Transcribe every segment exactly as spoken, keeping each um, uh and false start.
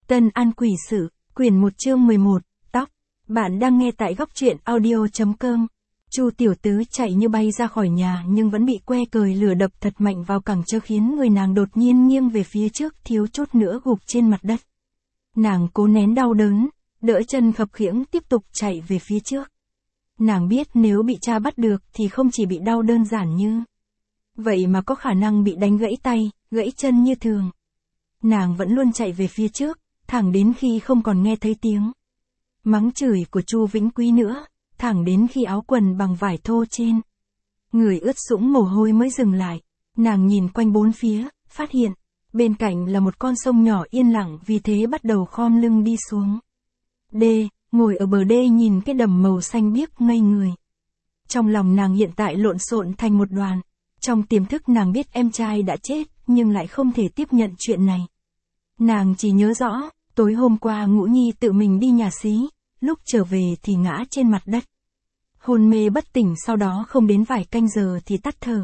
Tân An Quỷ Sự, quyển một chương mười một, tóc. Bạn đang nghe tại góc truyện audio.com. Chu tiểu tứ chạy như bay ra khỏi nhà nhưng vẫn bị que cời lửa đập thật mạnh vào cẳng chân khiến người nàng đột nhiên nghiêng về phía trước thiếu chút nữa gục trên mặt đất. Nàng cố nén đau đớn, đỡ chân khập khiễng tiếp tục chạy về phía trước. Nàng biết nếu bị cha bắt được thì không chỉ bị đau đơn giản như vậy mà có khả năng bị đánh gãy tay, gãy chân như thường. Nàng vẫn luôn chạy về phía trước, thẳng đến khi không còn nghe thấy tiếng mắng chửi của Chu Vĩnh Quý nữa, thẳng đến khi áo quần bằng vải thô trên người ướt sũng mồ hôi mới dừng lại. Nàng nhìn quanh bốn phía, phát hiện bên cạnh là một con sông nhỏ yên lặng, vì thế bắt đầu khom lưng đi xuống đê, ngồi ở bờ đê nhìn cái đầm màu xanh biếc ngây người. Trong lòng nàng hiện tại lộn xộn thành một đoàn. Trong tiềm thức nàng biết em trai đã chết, nhưng lại không thể tiếp nhận chuyện này. Nàng chỉ nhớ rõ, tối hôm qua Ngũ Nhi tự mình đi nhà xí, lúc trở về thì ngã trên mặt đất. Hôn mê bất tỉnh, sau đó không đến vài canh giờ thì tắt thở.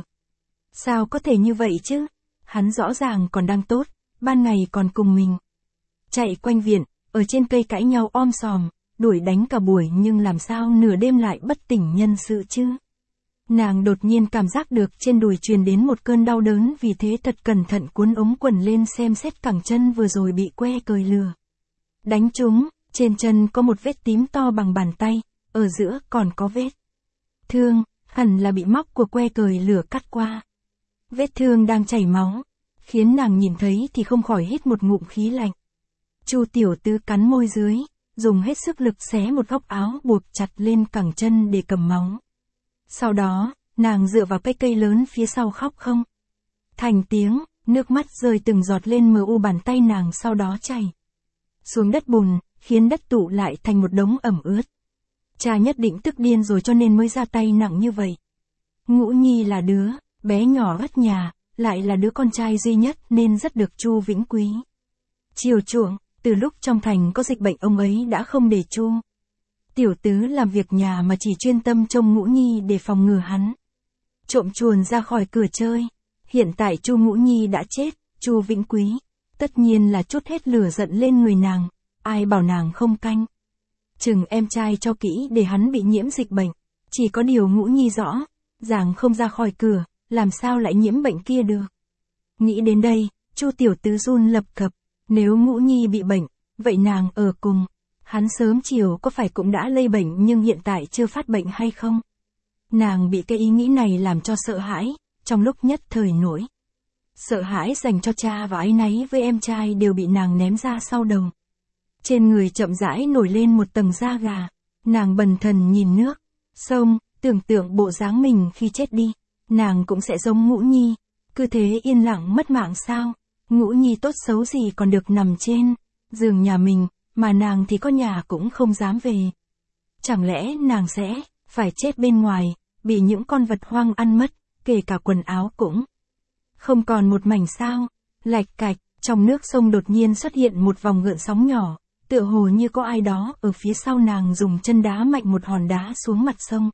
Sao có thể như vậy chứ? Hắn rõ ràng còn đang tốt, ban ngày còn cùng mình chạy quanh viện, ở trên cây cãi nhau om sòm, đuổi đánh cả buổi, nhưng làm sao nửa đêm lại bất tỉnh nhân sự chứ? Nàng đột nhiên cảm giác được trên đùi truyền đến một cơn đau đớn, vì thế thật cẩn thận cuốn ống quần lên xem xét cẳng chân vừa rồi bị que cời lửa đánh trúng. Trên chân có một vết tím to bằng bàn tay, ở giữa còn có vết thương, hẳn là bị móc của que cời lửa cắt qua. Vết thương đang chảy máu, khiến nàng nhìn thấy thì không khỏi hít một ngụm khí lạnh. Chu tiểu tứ cắn môi dưới, dùng hết sức lực xé một góc áo buộc chặt lên cẳng chân để cầm máu. Sau đó, nàng dựa vào cái cây lớn phía sau khóc không thành tiếng, nước mắt rơi từng giọt lên mờ u bàn tay nàng, sau đó chảy xuống đất bùn, khiến đất tụ lại thành một đống ẩm ướt. Cha nhất định tức điên rồi cho nên mới ra tay nặng như vậy. Ngũ Nhi là đứa bé nhỏ ất nhà, lại là đứa con trai duy nhất nên rất được Chu Vĩnh Quý chiều chuộng. Từ lúc trong thành có dịch bệnh, ông ấy đã không để Chu tiểu tứ làm việc nhà mà chỉ chuyên tâm trông Ngũ Nhi để phòng ngừa hắn trộm chuồn ra khỏi cửa chơi. Hiện tại Chu Ngũ Nhi đã chết, Chu Vĩnh Quý tất nhiên là trút hết lửa giận lên người nàng. Ai bảo nàng không canh chừng em trai cho kỹ để hắn bị nhiễm dịch bệnh. Chỉ có điều Ngũ Nhi rõ ràng không ra khỏi cửa, làm sao lại nhiễm bệnh kia được. Nghĩ đến đây, Chu tiểu tứ run lập cập. Nếu Ngũ Nhi bị bệnh, vậy nàng ở cùng hắn sớm chiều có phải cũng đã lây bệnh nhưng hiện tại chưa phát bệnh hay không? Nàng bị cái ý nghĩ này làm cho sợ hãi, trong lúc nhất thời nỗi sợ hãi dành cho cha và áy náy với em trai đều bị nàng ném ra sau đầu. Trên người chậm rãi nổi lên một tầng da gà. Nàng bần thần nhìn nước sông, tưởng tượng bộ dáng mình khi chết đi, nàng cũng sẽ giống Ngũ Nhi, cứ thế yên lặng mất mạng sao? Ngũ Nhi tốt xấu gì còn được nằm trên giường nhà mình, mà nàng thì có nhà cũng không dám về. Chẳng lẽ nàng sẽ phải chết bên ngoài, bị những con vật hoang ăn mất, kể cả quần áo cũng không còn một mảnh sao? Lạch cạch, trong nước sông đột nhiên xuất hiện một vòng gợn sóng nhỏ, tựa hồ như có ai đó ở phía sau nàng dùng chân đá mạnh một hòn đá xuống mặt sông.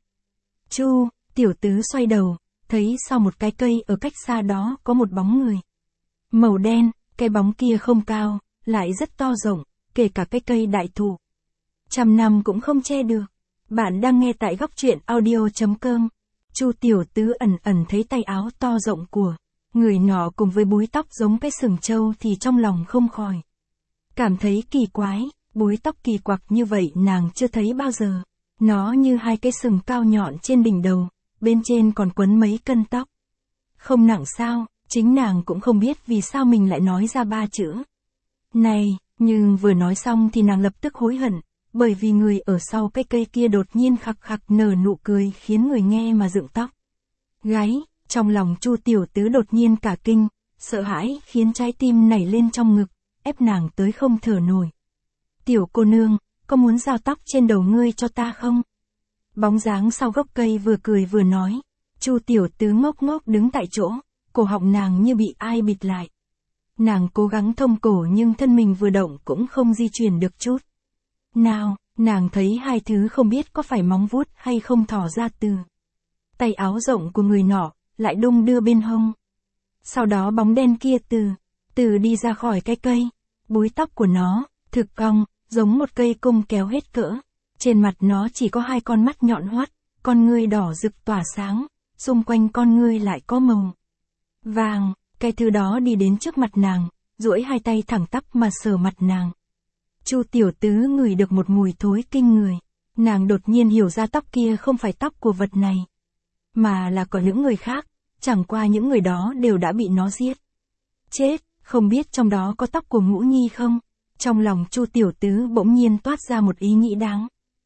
Chu tiểu tứ xoay đầu, thấy sau một cái cây ở cách xa đó có một bóng người màu đen. Cái bóng kia không cao, lại rất to rộng, kể cả cái cây đại thụ trăm năm cũng không che được. Bạn đang nghe tại góc truyện audio.com. Chu tiểu tứ ẩn ẩn thấy tay áo to rộng của người nọ cùng với búi tóc giống cái sừng trâu thì trong lòng không khỏi cảm thấy kỳ quái. Búi tóc kỳ quặc như vậy nàng chưa thấy bao giờ. Nó như hai cái sừng cao nhọn trên đỉnh đầu, bên trên còn quấn mấy cân tóc. Không nặng sao? Chính nàng cũng không biết vì sao mình lại nói ra ba chữ này, nhưng vừa nói xong thì nàng lập tức hối hận, bởi vì người ở sau cái cây kia đột nhiên khặc khặc nở nụ cười khiến người nghe mà dựng tóc gáy. Trong lòng Chu tiểu tứ đột nhiên cả kinh, sợ hãi khiến trái tim nảy lên trong ngực, ép nàng tới không thở nổi. Tiểu cô nương, có muốn rao tóc trên đầu ngươi cho ta không? Bóng dáng sau gốc cây vừa cười vừa nói. Chu tiểu tứ ngốc ngốc đứng tại chỗ, cổ họng nàng như bị ai bịt lại. Nàng cố gắng thông cổ nhưng thân mình vừa động cũng không di chuyển được chút nào. Nàng thấy hai thứ không biết có phải móng vuốt hay không thỏ ra từ tay áo rộng của người nọ, lại đung đưa bên hông. Sau đó bóng đen kia từ từ đi ra khỏi cái cây. Búi tóc của nó thực cong, giống một cây cung kéo hết cỡ. Trên mặt nó chỉ có hai con mắt nhọn hoắt, con ngươi đỏ rực tỏa sáng, xung quanh con ngươi lại có màu vàng. Cái thứ đó đi đến trước mặt nàng, duỗi hai tay thẳng tắp mà sờ mặt nàng. Chu tiểu tứ ngửi được một mùi thối kinh người. Nàng đột nhiên hiểu ra tóc kia không phải tóc của vật này, mà là của những người khác, chẳng qua những người đó đều đã bị nó giết. Chết, không biết trong đó có tóc của Ngũ Nhi không? Trong lòng Chu tiểu tứ bỗng nhiên toát ra một ý nghĩ đáng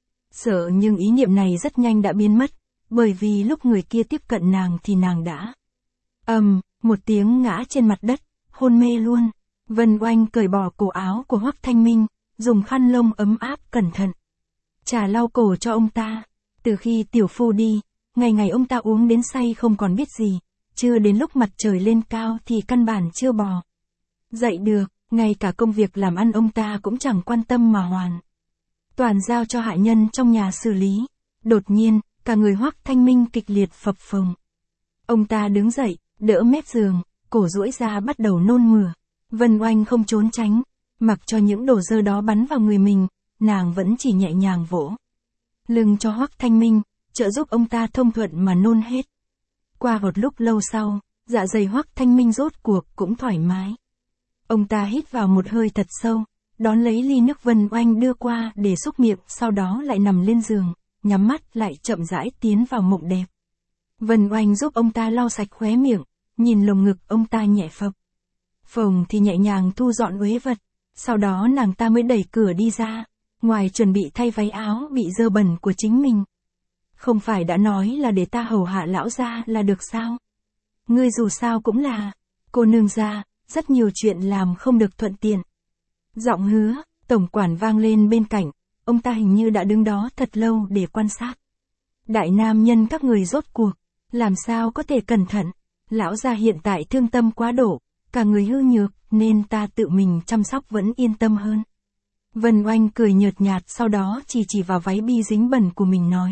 sợ, nhưng ý niệm này rất nhanh đã biến mất, bởi vì lúc người kia tiếp cận nàng thì nàng đã ầm, um, một tiếng ngã trên mặt đất, hôn mê luôn. Vân Oanh cởi bỏ cổ áo của Hoắc Thanh Minh, dùng khăn lông ấm áp cẩn thận trà lau cổ cho ông ta. Từ khi tiểu phu đi, ngày ngày ông ta uống đến say không còn biết gì, chưa đến lúc mặt trời lên cao thì căn bản chưa bò dậy được, ngay cả công việc làm ăn ông ta cũng chẳng quan tâm mà hoàn toàn giao cho hạ nhân trong nhà xử lý. Đột nhiên, cả người Hoắc Thanh Minh kịch liệt phập phồng. Ông ta đứng dậy, đỡ mép giường, cổ duỗi ra bắt đầu nôn mửa. Vân Oanh không trốn tránh, mặc cho những đồ dơ đó bắn vào người mình, nàng vẫn chỉ nhẹ nhàng vỗ lưng cho Hoắc Thanh Minh, trợ giúp ông ta thông thuận mà nôn hết. Qua một lúc lâu sau, dạ dày Hoắc Thanh Minh rốt cuộc cũng thoải mái. Ông ta hít vào một hơi thật sâu, đón lấy ly nước Vân Oanh đưa qua để xúc miệng, sau đó lại nằm lên giường, nhắm mắt lại chậm rãi tiến vào mộng đẹp. Vân Oanh giúp ông ta lau sạch khóe miệng, nhìn lồng ngực ông ta nhẹ phập phồng thì nhẹ nhàng thu dọn uế vật, sau đó nàng ta mới đẩy cửa đi ra, ngoài chuẩn bị thay váy áo bị dơ bẩn của chính mình. Không phải đã nói là để ta hầu hạ lão gia là được sao? Ngươi dù sao cũng là cô nương gia, rất nhiều chuyện làm không được thuận tiện. Giọng Hứa tổng quản vang lên bên cạnh, ông ta hình như đã đứng đó thật lâu để quan sát. Đại nam nhân các người rốt cuộc, làm sao có thể cẩn thận, lão gia hiện tại thương tâm quá độ, cả người hư nhược, nên ta tự mình chăm sóc vẫn yên tâm hơn. Vân Oanh cười nhợt nhạt, sau đó chỉ chỉ vào váy bi dính bẩn của mình nói.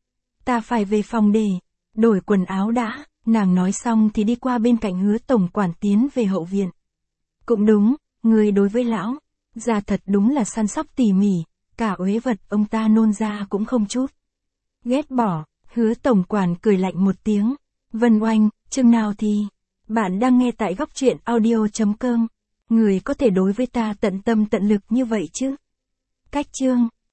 Ta phải về phòng để đổi quần áo đã. Nàng nói xong thì đi qua bên cạnh Hứa tổng quản tiến về hậu viện. Cũng đúng, người đối với lão gia thật đúng là săn sóc tỉ mỉ, cả uế vật ông ta nôn ra cũng không chút ghét bỏ. Hứa tổng quản cười lạnh một tiếng. Vân Oanh, chừng nào thì bạn đang nghe tại góc truyện audio chấm com. Người có thể đối với ta tận tâm tận lực như vậy chứ? Cách chương